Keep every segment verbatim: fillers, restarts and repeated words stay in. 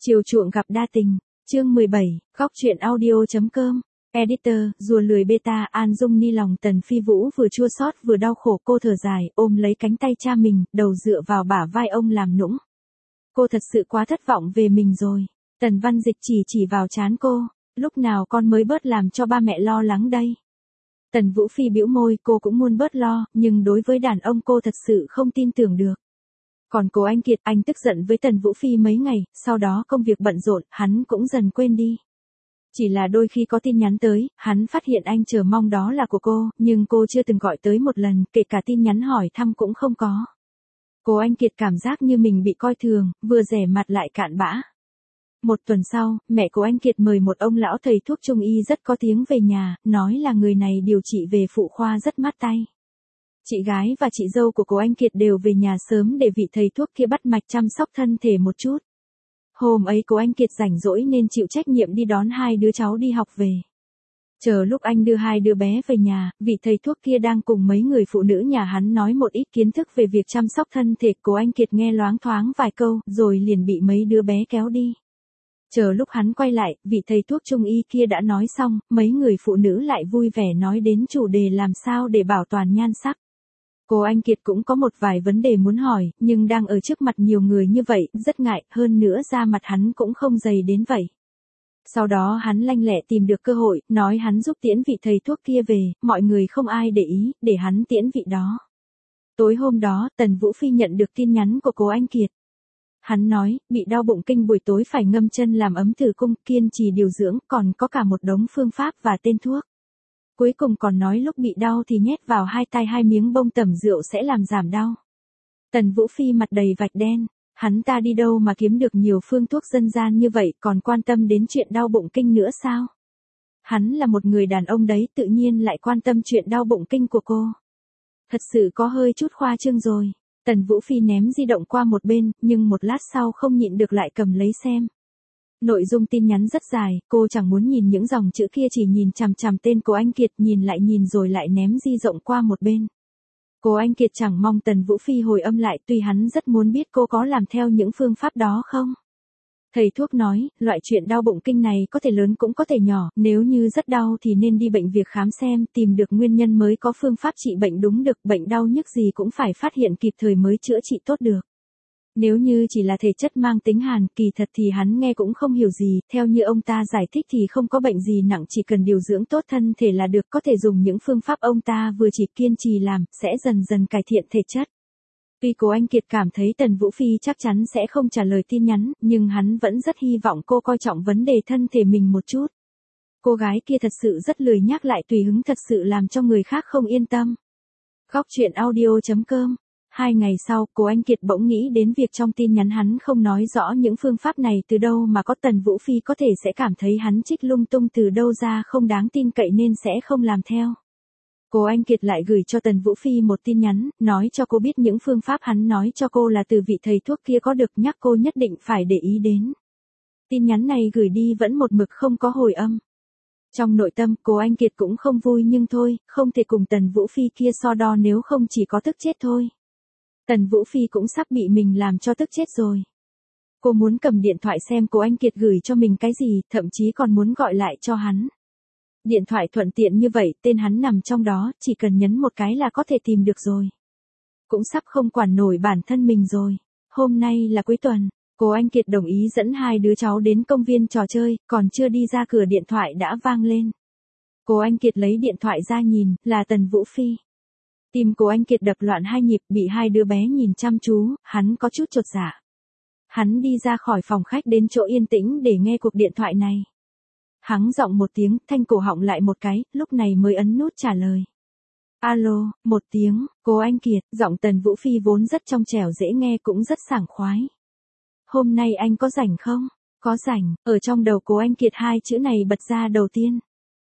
Chiều chuộng gặp đa tình, chương mười bảy, góc truyện audio.com, editor, rùa lười beta. An Dung ni lòng Tần Phi Vũ vừa chua xót vừa đau khổ, cô thở dài, ôm lấy cánh tay cha mình, đầu dựa vào bả vai ông làm nũng. Cô thật sự quá thất vọng về mình rồi. Tần Văn Dịch chỉ chỉ vào trán cô, lúc nào con mới bớt làm cho ba mẹ lo lắng đây. Tần Vũ Phi bĩu môi, cô cũng muốn bớt lo, nhưng đối với đàn ông cô thật sự không tin tưởng được. Còn Cố Anh Kiệt, anh tức giận với Tần Vũ Phi mấy ngày, sau đó công việc bận rộn, hắn cũng dần quên đi. Chỉ là đôi khi có tin nhắn tới, hắn phát hiện anh chờ mong đó là của cô, nhưng cô chưa từng gọi tới một lần, kể cả tin nhắn hỏi thăm cũng không có. Cố Anh Kiệt cảm giác như mình bị coi thường, vừa rẻ mặt lại cạn bã. Một tuần sau, mẹ Cố Anh Kiệt mời một ông lão thầy thuốc trung y rất có tiếng về nhà, nói là người này điều trị về phụ khoa rất mát tay. Chị gái và chị dâu của Cố Anh Kiệt đều về nhà sớm để vị thầy thuốc kia bắt mạch chăm sóc thân thể một chút. Hôm ấy Cố Anh Kiệt rảnh rỗi nên chịu trách nhiệm đi đón hai đứa cháu đi học về. Chờ lúc anh đưa hai đứa bé về nhà, vị thầy thuốc kia đang cùng mấy người phụ nữ nhà hắn nói một ít kiến thức về việc chăm sóc thân thể. Cố Anh Kiệt nghe loáng thoáng vài câu, rồi liền bị mấy đứa bé kéo đi. Chờ lúc hắn quay lại, vị thầy thuốc trung y kia đã nói xong, mấy người phụ nữ lại vui vẻ nói đến chủ đề làm sao để bảo toàn nhan sắc. Cố Anh Kiệt cũng có một vài vấn đề muốn hỏi, nhưng đang ở trước mặt nhiều người như vậy, rất ngại, hơn nữa da mặt hắn cũng không dày đến vậy. Sau đó hắn lanh lẹ tìm được cơ hội, nói hắn giúp tiễn vị thầy thuốc kia về, mọi người không ai để ý, để hắn tiễn vị đó. Tối hôm đó, Tần Vũ Phi nhận được tin nhắn của Cố Anh Kiệt. Hắn nói, bị đau bụng kinh buổi tối phải ngâm chân làm ấm tử cung, kiên trì điều dưỡng, còn có cả một đống phương pháp và tên thuốc. Cuối cùng còn nói lúc bị đau thì nhét vào hai tai hai miếng bông tẩm rượu sẽ làm giảm đau. Tần Vũ Phi mặt đầy vạch đen, hắn ta đi đâu mà kiếm được nhiều phương thuốc dân gian như vậy, còn quan tâm đến chuyện đau bụng kinh nữa sao? Hắn là một người đàn ông đấy, tự nhiên lại quan tâm chuyện đau bụng kinh của cô. Thật sự có hơi chút khoa trương rồi. Tần Vũ Phi ném di động qua một bên, nhưng một lát sau không nhịn được lại cầm lấy xem. Nội dung tin nhắn rất dài, cô chẳng muốn nhìn những dòng chữ kia, chỉ nhìn chằm chằm tên Cố Anh Kiệt, nhìn lại nhìn rồi lại ném di động qua một bên. Cố Anh Kiệt chẳng mong Tần Vũ Phi hồi âm lại, tuy hắn rất muốn biết cô có làm theo những phương pháp đó không. Thầy thuốc nói, loại chuyện đau bụng kinh này có thể lớn cũng có thể nhỏ, nếu như rất đau thì nên đi bệnh viện khám xem, tìm được nguyên nhân mới có phương pháp trị bệnh đúng được, bệnh đau nhức gì cũng phải phát hiện kịp thời mới chữa trị tốt được. Nếu như chỉ là thể chất mang tính hàn, kỳ thật thì hắn nghe cũng không hiểu gì, theo như ông ta giải thích thì không có bệnh gì nặng, chỉ cần điều dưỡng tốt thân thể là được, có thể dùng những phương pháp ông ta vừa chỉ kiên trì làm, sẽ dần dần cải thiện thể chất. Tuy Cố Anh Kiệt cảm thấy Tần Vũ Phi chắc chắn sẽ không trả lời tin nhắn, nhưng hắn vẫn rất hy vọng cô coi trọng vấn đề thân thể mình một chút. Cô gái kia thật sự rất lười nhác lại tùy hứng, thật sự làm cho người khác không yên tâm. Góc truyện audio.com. Hai ngày sau, Cố Anh Kiệt bỗng nghĩ đến việc trong tin nhắn hắn không nói rõ những phương pháp này từ đâu mà có, Tần Vũ Phi có thể sẽ cảm thấy hắn trích lung tung từ đâu ra không đáng tin cậy nên sẽ không làm theo. Cố Anh Kiệt lại gửi cho Tần Vũ Phi một tin nhắn, nói cho cô biết những phương pháp hắn nói cho cô là từ vị thầy thuốc kia có được, nhắc cô nhất định phải để ý đến. Tin nhắn này gửi đi vẫn một mực không có hồi âm. Trong nội tâm, Cố Anh Kiệt cũng không vui, nhưng thôi, không thể cùng Tần Vũ Phi kia so đo, nếu không chỉ có tức chết thôi. Tần Vũ Phi cũng sắp bị mình làm cho tức chết rồi. Cô muốn cầm điện thoại xem Cố Anh Kiệt gửi cho mình cái gì, thậm chí còn muốn gọi lại cho hắn. Điện thoại thuận tiện như vậy, tên hắn nằm trong đó, chỉ cần nhấn một cái là có thể tìm được rồi. Cũng sắp không quản nổi bản thân mình rồi. Hôm nay là cuối tuần, Cố Anh Kiệt đồng ý dẫn hai đứa cháu đến công viên trò chơi, còn chưa đi ra cửa điện thoại đã vang lên. Cố Anh Kiệt lấy điện thoại ra nhìn, là Tần Vũ Phi. Tim Cố Anh Kiệt đập loạn hai nhịp, bị hai đứa bé nhìn chăm chú, hắn có chút chột dạ. Hắn đi ra khỏi phòng khách đến chỗ yên tĩnh để nghe cuộc điện thoại này. Hắn giọng một tiếng, thanh cổ họng lại một cái, lúc này mới ấn nút trả lời. Alo, một tiếng, Cố Anh Kiệt, giọng Tần Vũ Phi vốn rất trong trẻo dễ nghe cũng rất sảng khoái. Hôm nay anh có rảnh không? Có rảnh, ở trong đầu Cố Anh Kiệt hai chữ này bật ra đầu tiên.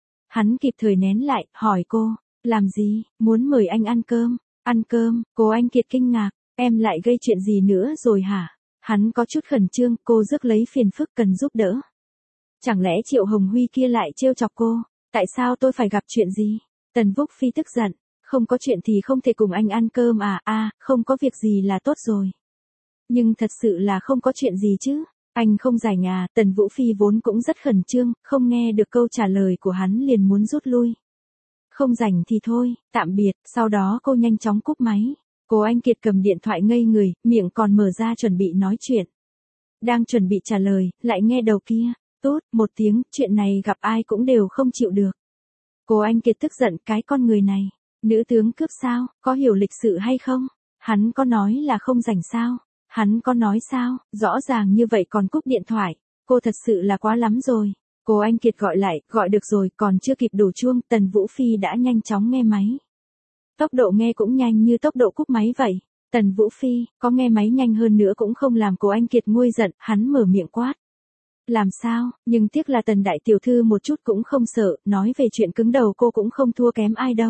Hắn kịp thời nén lại, hỏi cô, làm gì, muốn mời anh ăn cơm, ăn cơm, Cố Anh Kiệt kinh ngạc, em lại gây chuyện gì nữa rồi hả? Hắn có chút khẩn trương, cô rước lấy phiền phức cần giúp đỡ. Chẳng lẽ Triệu Hồng Huy kia lại trêu chọc cô, tại sao tôi phải gặp chuyện gì? Tần Vũ Phi tức giận, không có chuyện thì không thể cùng anh ăn cơm à, à, không có việc gì là tốt rồi. Nhưng thật sự là không có chuyện gì chứ, Anh không giải nhà, Tần Vũ Phi vốn cũng rất khẩn trương, không nghe được câu trả lời của hắn liền muốn rút lui. Không rảnh thì thôi, tạm biệt, sau đó cô nhanh chóng cúp máy. Cố Anh Kiệt cầm điện thoại ngây người, miệng còn mở ra chuẩn bị nói chuyện. Đang chuẩn bị trả lời, lại nghe đầu kia, tút, một tiếng, chuyện này gặp ai cũng đều không chịu được. Cố Anh Kiệt tức giận, cái con người này, nữ tướng cướp sao, có hiểu lịch sự hay không? Hắn có nói là không rảnh sao? Hắn có nói sao, rõ ràng như vậy còn cúp điện thoại, cô thật sự là quá lắm rồi. Cố Anh Kiệt gọi lại, gọi được rồi, còn chưa kịp đổ chuông, Tần Vũ Phi đã nhanh chóng nghe máy. Tốc độ nghe cũng nhanh như tốc độ cúp máy vậy. Tần Vũ Phi, có nghe máy nhanh hơn nữa cũng không làm Cố Anh Kiệt nguôi giận, hắn mở miệng quát. Làm sao, nhưng tiếc là Tần đại tiểu thư một chút cũng không sợ, nói về chuyện cứng đầu cô cũng không thua kém ai đâu.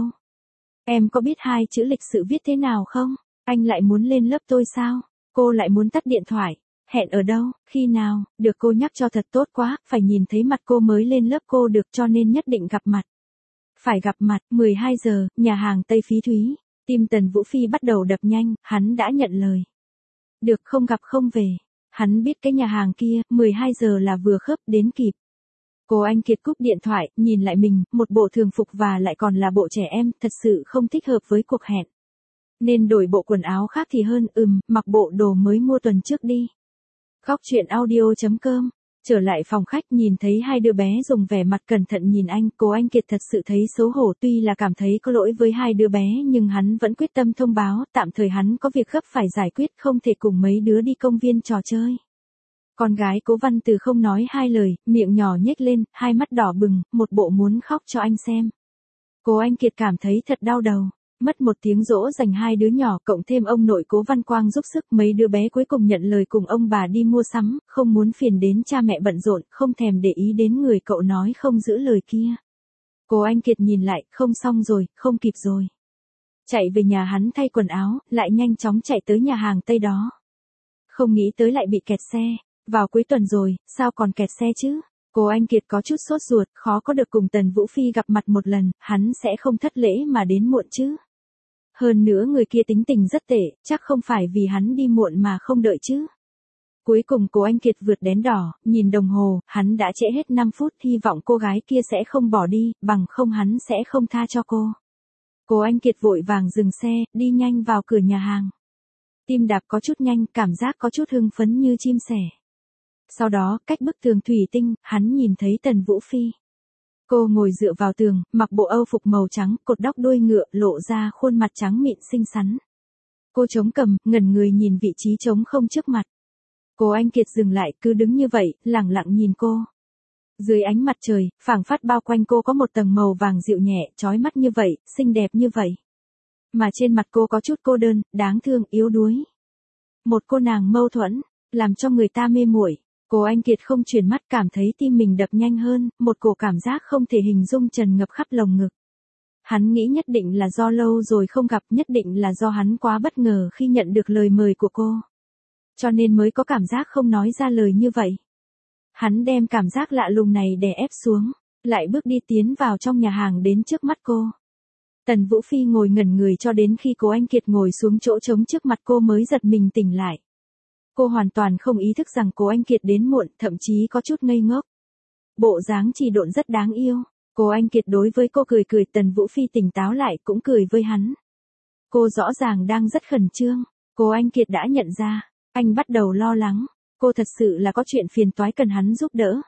Em có biết hai chữ lịch sự viết thế nào không? Anh lại muốn lên lớp tôi sao? Cô lại muốn tắt điện thoại. Hẹn ở đâu, khi nào, được cô nhắc cho thật tốt quá, phải nhìn thấy mặt cô mới lên lớp cô được cho nên nhất định gặp mặt. Phải gặp mặt, mười hai giờ, nhà hàng Tây Phí Thúy. Tim Tần Vũ Phi bắt đầu đập nhanh, hắn đã nhận lời. Được không gặp không về. Hắn biết cái nhà hàng kia, mười hai giờ là vừa khớp đến kịp. Cố Anh Kiệt cúp điện thoại, nhìn lại mình, một bộ thường phục và lại còn là bộ trẻ em, thật sự không thích hợp với cuộc hẹn. Nên đổi bộ quần áo khác thì hơn, ừm, mặc bộ đồ mới mua tuần trước đi. Góc truyện audio chấm com. Trở lại phòng khách nhìn thấy hai đứa bé dùng vẻ mặt cẩn thận nhìn anh, Cố Anh Kiệt thật sự thấy xấu hổ, tuy là cảm thấy có lỗi với hai đứa bé nhưng hắn vẫn quyết tâm thông báo, tạm thời hắn có việc gấp phải giải quyết, không thể cùng mấy đứa đi công viên trò chơi. Con gái Cố Văn Từ không nói hai lời, miệng nhỏ nhếch lên, hai mắt đỏ bừng, một bộ muốn khóc cho anh xem. Cố Anh Kiệt cảm thấy thật đau đầu. Mất một tiếng dỗ dành hai đứa nhỏ, cộng thêm ông nội Cố Văn Quang giúp sức, mấy đứa bé cuối cùng nhận lời cùng ông bà đi mua sắm, không muốn phiền đến cha mẹ bận rộn, không thèm để ý đến người cậu nói không giữ lời kia. Cố Anh Kiệt nhìn lại, không xong rồi, không kịp rồi. Chạy về nhà hắn thay quần áo, lại nhanh chóng chạy tới nhà hàng Tây đó. Không nghĩ tới lại bị kẹt xe, vào cuối tuần rồi, sao còn kẹt xe chứ? Cố Anh Kiệt có chút sốt ruột, khó có được cùng Tần Vũ Phi gặp mặt một lần, hắn sẽ không thất lễ mà đến muộn chứ. Hơn nữa người kia tính tình rất tệ, chắc không phải vì hắn đi muộn mà không đợi chứ. Cuối cùng Cố Anh Kiệt vượt đèn đỏ, nhìn đồng hồ, hắn đã trễ hết năm phút, hy vọng cô gái kia sẽ không bỏ đi, bằng không hắn sẽ không tha cho cô. Cố Anh Kiệt vội vàng dừng xe, đi nhanh vào cửa nhà hàng. Tim đạp có chút nhanh, cảm giác có chút hưng phấn như chim sẻ. Sau đó, cách bức tường thủy tinh, hắn nhìn thấy Tần Vũ Phi. Cô ngồi dựa vào tường, mặc bộ âu phục màu trắng, cột tóc đuôi ngựa, lộ ra khuôn mặt trắng mịn xinh xắn. Cô chống cằm, ngẩn người nhìn vị trí trống không trước mặt. Cố Anh Kiệt dừng lại, cứ đứng như vậy, lẳng lặng nhìn cô. Dưới ánh mặt trời, phảng phất bao quanh cô có một tầng màu vàng dịu nhẹ, chói mắt như vậy, xinh đẹp như vậy. Mà trên mặt cô có chút cô đơn, đáng thương, yếu đuối. Một cô nàng mâu thuẫn, làm cho người ta mê muội. Cố Anh Kiệt không chuyển mắt, cảm thấy tim mình đập nhanh hơn, một cổ cảm giác không thể hình dung tràn ngập khắp lồng ngực. Hắn nghĩ nhất định là do lâu rồi không gặp, nhất định là do hắn quá bất ngờ khi nhận được lời mời của cô. Cho nên mới có cảm giác không nói ra lời như vậy. Hắn đem cảm giác lạ lùng này đè ép xuống, lại bước đi tiến vào trong nhà hàng đến trước mắt cô. Tần Vũ Phi ngồi ngẩn người cho đến khi Cố Anh Kiệt ngồi xuống chỗ trống trước mặt cô mới giật mình tỉnh lại. Cô hoàn toàn không ý thức rằng Cố Anh Kiệt đến muộn, thậm chí có chút ngây ngốc. Bộ dáng trì độn rất đáng yêu. Cố Anh Kiệt đối với cô cười cười, Tần Vũ Phi tỉnh táo lại cũng cười với hắn. Cô rõ ràng đang rất khẩn trương. Cố Anh Kiệt đã nhận ra, anh bắt đầu lo lắng. Cô thật sự là có chuyện phiền toái cần hắn giúp đỡ.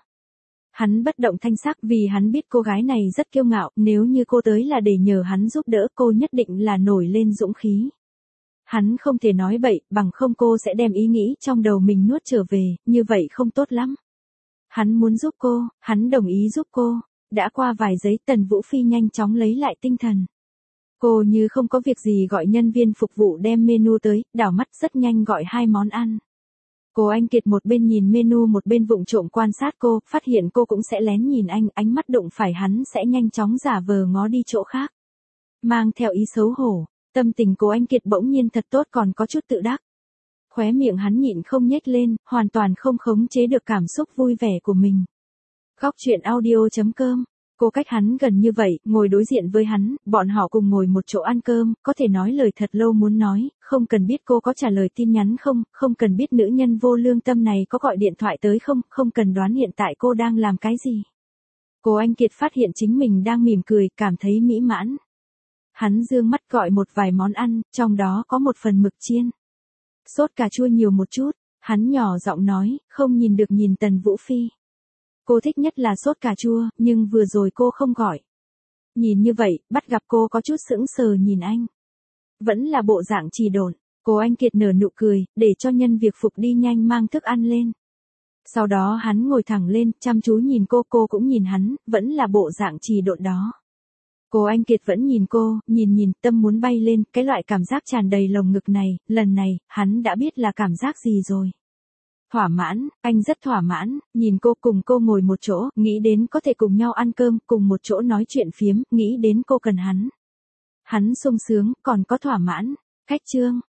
Hắn bất động thanh sắc vì hắn biết cô gái này rất kiêu ngạo, nếu như cô tới là để nhờ hắn giúp đỡ cô nhất định là nổi lên dũng khí. Hắn không thể nói bậy, bằng không cô sẽ đem ý nghĩ trong đầu mình nuốt trở về, như vậy không tốt lắm. Hắn muốn giúp cô, hắn đồng ý giúp cô. Đã qua vài giây, Tần Vũ Phi nhanh chóng lấy lại tinh thần. Cô như không có việc gì gọi nhân viên phục vụ đem menu tới, đảo mắt rất nhanh gọi hai món ăn. Cố Anh Kiệt một bên nhìn menu một bên vụng trộm quan sát cô, phát hiện cô cũng sẽ lén nhìn anh, ánh mắt đụng phải hắn sẽ nhanh chóng giả vờ ngó đi chỗ khác. Mang theo ý xấu hổ, tâm tình Cố Anh Kiệt bỗng nhiên thật tốt, còn có chút tự đắc. Khóe miệng hắn nhịn không nhếch lên, hoàn toàn không khống chế được cảm xúc vui vẻ của mình. Góc truyện audio chấm com Cô cách hắn gần như vậy, ngồi đối diện với hắn, bọn họ cùng ngồi một chỗ ăn cơm, có thể nói lời thật lâu muốn nói, không cần biết cô có trả lời tin nhắn không, không cần biết nữ nhân vô lương tâm này có gọi điện thoại tới không, không cần đoán hiện tại cô đang làm cái gì. Cô Anh Kiệt phát hiện chính mình đang mỉm cười, cảm thấy mỹ mãn. Hắn dương mắt gọi một vài món ăn, trong đó có một phần mực chiên. Sốt cà chua nhiều một chút, hắn nhỏ giọng nói, không nhìn được nhìn Tần Vũ Phi. Cô thích nhất là sốt cà chua, nhưng vừa rồi cô không gọi. Nhìn như vậy, bắt gặp cô có chút sững sờ nhìn anh. Vẫn là bộ dạng trì độn. Cô Anh Kiệt nở nụ cười, để cho nhân việc phục đi nhanh mang thức ăn lên. Sau đó hắn ngồi thẳng lên, chăm chú nhìn cô, cô cũng nhìn hắn, vẫn là bộ dạng trì độn đó. Cô Anh Kiệt vẫn nhìn cô, nhìn nhìn, tâm muốn bay lên, cái loại cảm giác tràn đầy lồng ngực này, lần này, hắn đã biết là cảm giác gì rồi. Thỏa mãn, anh rất thỏa mãn, nhìn cô cùng cô ngồi một chỗ, nghĩ đến có thể cùng nhau ăn cơm, cùng một chỗ nói chuyện phiếm, nghĩ đến cô cần hắn. Hắn sung sướng, còn có thỏa mãn. Khách chương.